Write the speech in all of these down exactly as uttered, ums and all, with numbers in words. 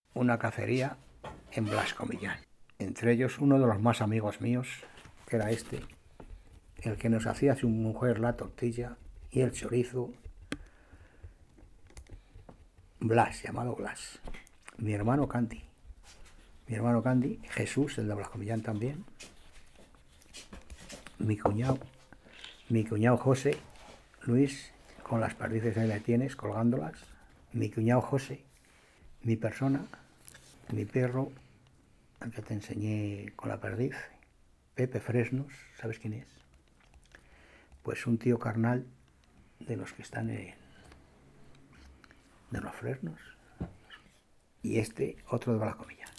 una cacería en Blasco Millán. Entre ellos uno de los más amigos míos, que era este, el que nos hacía su mujer la tortilla y el chorizo, Blas, llamado Blas. Mi hermano Candy. Mi hermano Candy, Jesús, el de Blasco Millán también. Mi cuñado, mi cuñado José, Luis, con las perdices ahí le tienes, colgándolas. Mi cuñado José, mi persona, mi perro, el que te enseñé con la perdiz, Pepe Fresnos, ¿sabes quién es? Pues un tío carnal de los que están en... de los Fresnos. Y este, otro de Blasco Millán.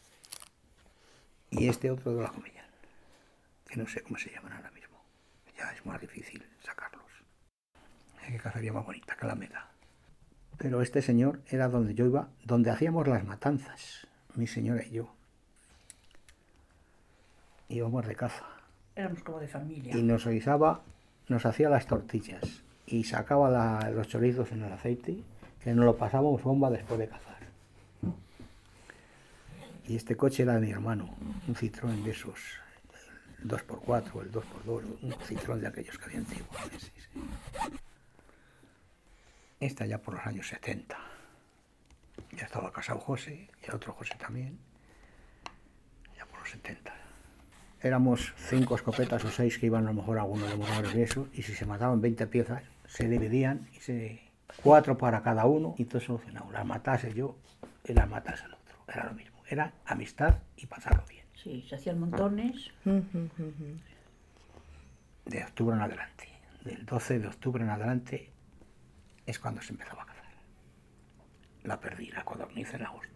Y este otro de Blasco Millán, que no sé cómo se llaman ahora mismo. Ya es más difícil sacarlos. Qué cacería más bonita, que la Alameda. Pero este señor era donde yo iba, donde hacíamos las matanzas, mi señora y yo. Íbamos de caza. Éramos como de familia. Y nos guisaba, nos hacía las tortillas y sacaba la, los chorizos en el aceite, que nos lo pasábamos bomba después de cazar. Y este coche era de mi hermano, un Citroën de esos, el dos por cuatro, el dos por dos, un Citroën de aquellos que había antiguos. Sí, sí. Esta ya por los años setenta. Ya estaba casado José, y el otro José también, ya por los setenta. Éramos cinco escopetas o seis que iban a lo mejor algunos de morales de eso, y si se mataban veinte piezas, se dividían, y se cuatro para cada uno, y todo solucionado. Las matase yo y las matase el otro, era lo mismo. Era amistad y pasarlo bien. Sí, se hacían montones. De octubre en adelante, del doce de octubre en adelante, es cuando se empezaba a cazar. La perdí, la codorniz en agosto.